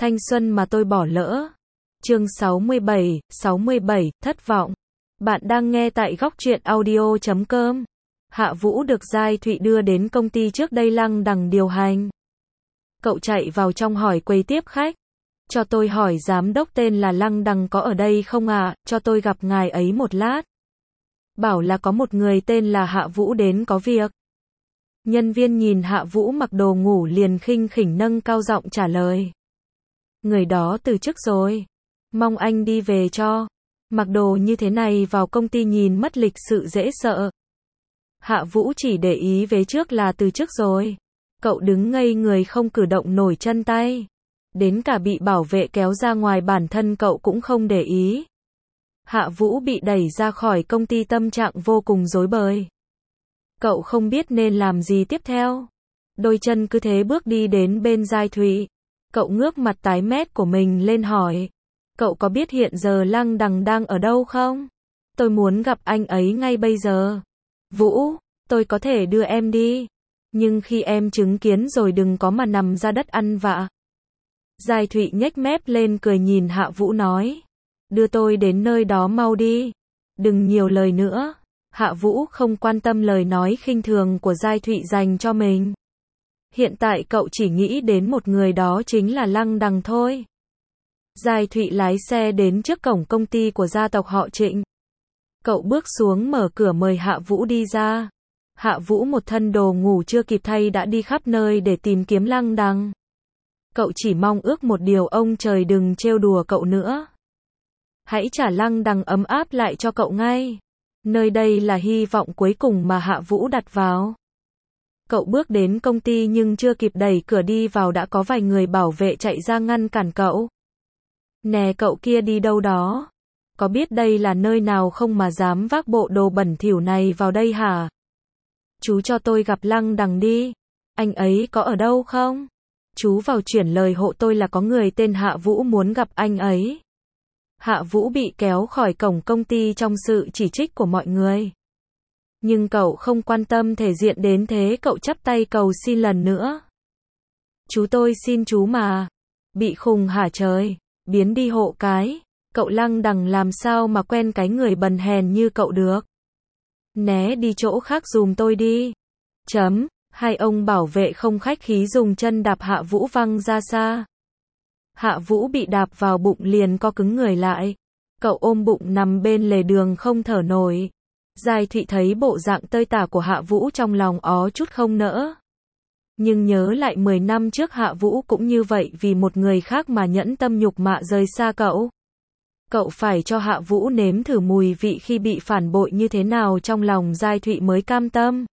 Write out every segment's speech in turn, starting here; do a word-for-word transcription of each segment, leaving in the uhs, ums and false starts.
Thanh xuân mà tôi bỏ lỡ. Chương sáu mươi bảy, sáu mươi bảy, thất vọng. Bạn đang nghe tại góc truyện audio chấm com. Hạ Vũ được Giai Thụy đưa đến công ty trước đây Lăng Đằng điều hành. Cậu chạy vào trong hỏi quầy tiếp khách. Cho tôi hỏi giám đốc tên là Lăng Đằng có ở đây không ạ, à? Cho tôi gặp ngài ấy một lát. Bảo là có một người tên là Hạ Vũ đến có việc. Nhân viên nhìn Hạ Vũ mặc đồ ngủ liền khinh khỉnh nâng cao giọng trả lời. Người đó từ chức rồi. Mong anh đi về cho. Mặc đồ như thế này vào công ty nhìn mất lịch sự dễ sợ. Hạ Vũ chỉ để ý vế trước là từ chức rồi. Cậu đứng ngây người không cử động nổi chân tay. Đến cả bị bảo vệ kéo ra ngoài bản thân cậu cũng không để ý. Hạ Vũ bị đẩy ra khỏi công ty tâm trạng vô cùng rối bời. Cậu không biết nên làm gì tiếp theo. Đôi chân cứ thế bước đi đến bên Giai Thụy. Cậu ngước mặt tái mét của mình lên hỏi. Cậu có biết hiện giờ Lăng Đằng đang ở đâu không? Tôi muốn gặp anh ấy ngay bây giờ. Vũ, tôi có thể đưa em đi. Nhưng khi em chứng kiến rồi đừng có mà nằm ra đất ăn vạ. Giai Thụy nhếch mép lên cười nhìn Hạ Vũ nói. Đưa tôi đến nơi đó mau đi. Đừng nhiều lời nữa. Hạ Vũ không quan tâm lời nói khinh thường của Giai Thụy dành cho mình. Hiện tại cậu chỉ nghĩ đến một người đó chính là Lăng Đằng thôi. Giai Thụy lái xe đến trước cổng công ty của gia tộc họ Trịnh. Cậu bước xuống mở cửa mời Hạ Vũ đi ra. Hạ Vũ một thân đồ ngủ chưa kịp thay đã đi khắp nơi để tìm kiếm Lăng Đằng. Cậu chỉ mong ước một điều, ông trời đừng trêu đùa cậu nữa. Hãy trả Lăng Đằng ấm áp lại cho cậu ngay. Nơi đây là hy vọng cuối cùng mà Hạ Vũ đặt vào. Cậu bước đến công ty nhưng chưa kịp đẩy cửa đi vào đã có vài người bảo vệ chạy ra ngăn cản cậu. Nè cậu kia đi đâu đó? Có biết đây là nơi nào không mà dám vác bộ đồ bẩn thỉu này vào đây hả? Chú cho tôi gặp Lăng Đằng đi. Anh ấy có ở đâu không? Chú vào chuyển lời hộ tôi là có người tên Hạ Vũ muốn gặp anh ấy. Hạ Vũ bị kéo khỏi cổng công ty trong sự chỉ trích của mọi người. Nhưng cậu không quan tâm thể diện đến thế, cậu chắp tay cầu xin lần nữa. Chú tôi xin chú mà. Bị khùng hả trời? Biến đi hộ cái. Cậu Lăng Đằng làm sao mà quen cái người bần hèn như cậu được? Né đi chỗ khác dùm tôi đi. Chấm. Hai ông bảo vệ không khách khí dùng chân đạp Hạ Vũ văng ra xa. Hạ Vũ bị đạp vào bụng liền co cứng người lại. Cậu ôm bụng nằm bên lề đường không thở nổi. Giai Thụy thấy bộ dạng tơi tả của Hạ Vũ trong lòng ó chút không nỡ. Nhưng nhớ lại mười năm trước Hạ Vũ cũng như vậy vì một người khác mà nhẫn tâm nhục mạ rời xa cậu. Cậu phải cho Hạ Vũ nếm thử mùi vị khi bị phản bội như thế nào trong lòng Giai Thụy mới cam tâm.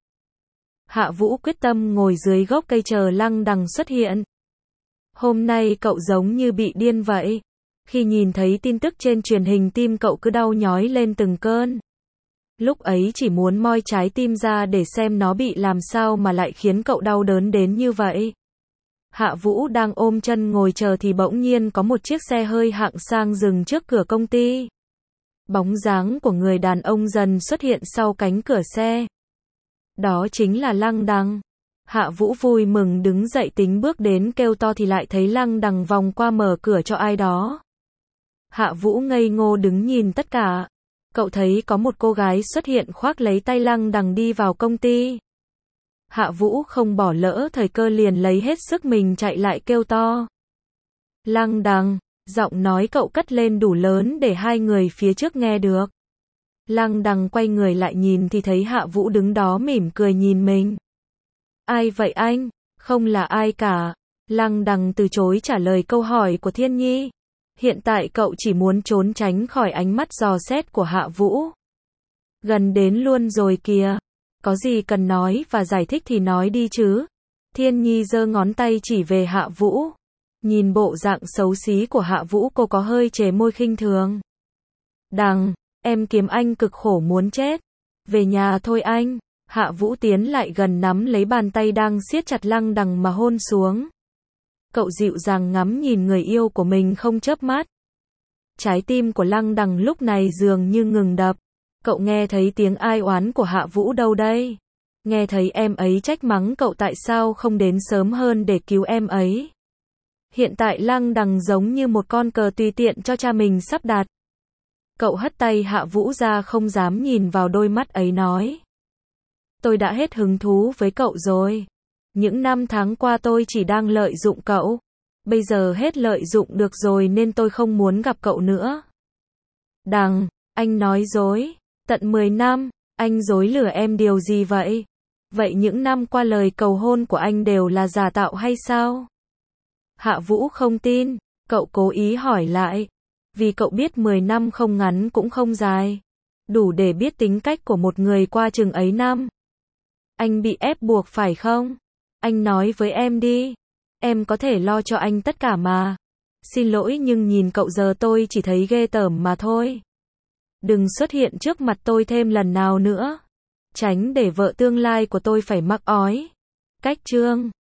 Hạ Vũ quyết tâm ngồi dưới gốc cây chờ Lăng Đằng xuất hiện. Hôm nay cậu giống như bị điên vậy. Khi nhìn thấy tin tức trên truyền hình tim cậu cứ đau nhói lên từng cơn. Lúc ấy chỉ muốn moi trái tim ra để xem nó bị làm sao mà lại khiến cậu đau đớn đến như vậy. Hạ Vũ đang ôm chân ngồi chờ thì bỗng nhiên có một chiếc xe hơi hạng sang dừng trước cửa công ty. Bóng dáng của người đàn ông dần xuất hiện sau cánh cửa xe. Đó chính là Lăng Đằng. Hạ Vũ vui mừng đứng dậy tính bước đến kêu to thì lại thấy Lăng Đằng vòng qua mở cửa cho ai đó. Hạ Vũ ngây ngô đứng nhìn tất cả. Cậu thấy có một cô gái xuất hiện khoác lấy tay Lăng Đằng đi vào công ty. Hạ Vũ không bỏ lỡ thời cơ liền lấy hết sức mình chạy lại kêu to. Lăng Đằng, giọng nói cậu cất lên đủ lớn để hai người phía trước nghe được. Lăng Đằng quay người lại nhìn thì thấy Hạ Vũ đứng đó mỉm cười nhìn mình. Ai vậy anh? Không là ai cả. Lăng Đằng từ chối trả lời câu hỏi của Thiên Nhi. Hiện tại cậu chỉ muốn trốn tránh khỏi ánh mắt dò xét của Hạ Vũ. Gần đến luôn rồi kìa. Có gì cần nói và giải thích thì nói đi chứ. Thiên Nhi giơ ngón tay chỉ về Hạ Vũ. Nhìn bộ dạng xấu xí của Hạ Vũ cô có hơi chề môi khinh thường. Đằng, em kiếm anh cực khổ muốn chết. Về nhà thôi anh. Hạ Vũ tiến lại gần nắm lấy bàn tay đang siết chặt Lăng Đằng mà hôn xuống. Cậu dịu dàng ngắm nhìn người yêu của mình không chớp mắt. Trái tim của Lăng Đằng lúc này dường như ngừng đập. Cậu nghe thấy tiếng ai oán của Hạ Vũ đâu đây? Nghe thấy em ấy trách mắng cậu tại sao không đến sớm hơn để cứu em ấy. Hiện tại Lăng Đằng giống như một con cờ tùy tiện cho cha mình sắp đặt. Cậu hất tay Hạ Vũ ra không dám nhìn vào đôi mắt ấy nói. Tôi đã hết hứng thú với cậu rồi. Những năm tháng qua tôi chỉ đang lợi dụng cậu. Bây giờ hết lợi dụng được rồi nên tôi không muốn gặp cậu nữa. Đằng, anh nói dối. Tận mười năm, anh dối lừa em điều gì vậy? Vậy những năm qua lời cầu hôn của anh đều là giả tạo hay sao? Hạ Vũ không tin, cậu cố ý hỏi lại. Vì cậu biết mười năm không ngắn cũng không dài. Đủ để biết tính cách của một người qua chừng ấy năm. Anh bị ép buộc phải không? Anh nói với em đi. Em có thể lo cho anh tất cả mà. Xin lỗi nhưng nhìn cậu giờ tôi chỉ thấy ghê tởm mà thôi. Đừng xuất hiện trước mặt tôi thêm lần nào nữa. Tránh để vợ tương lai của tôi phải mắc ói. Cách chương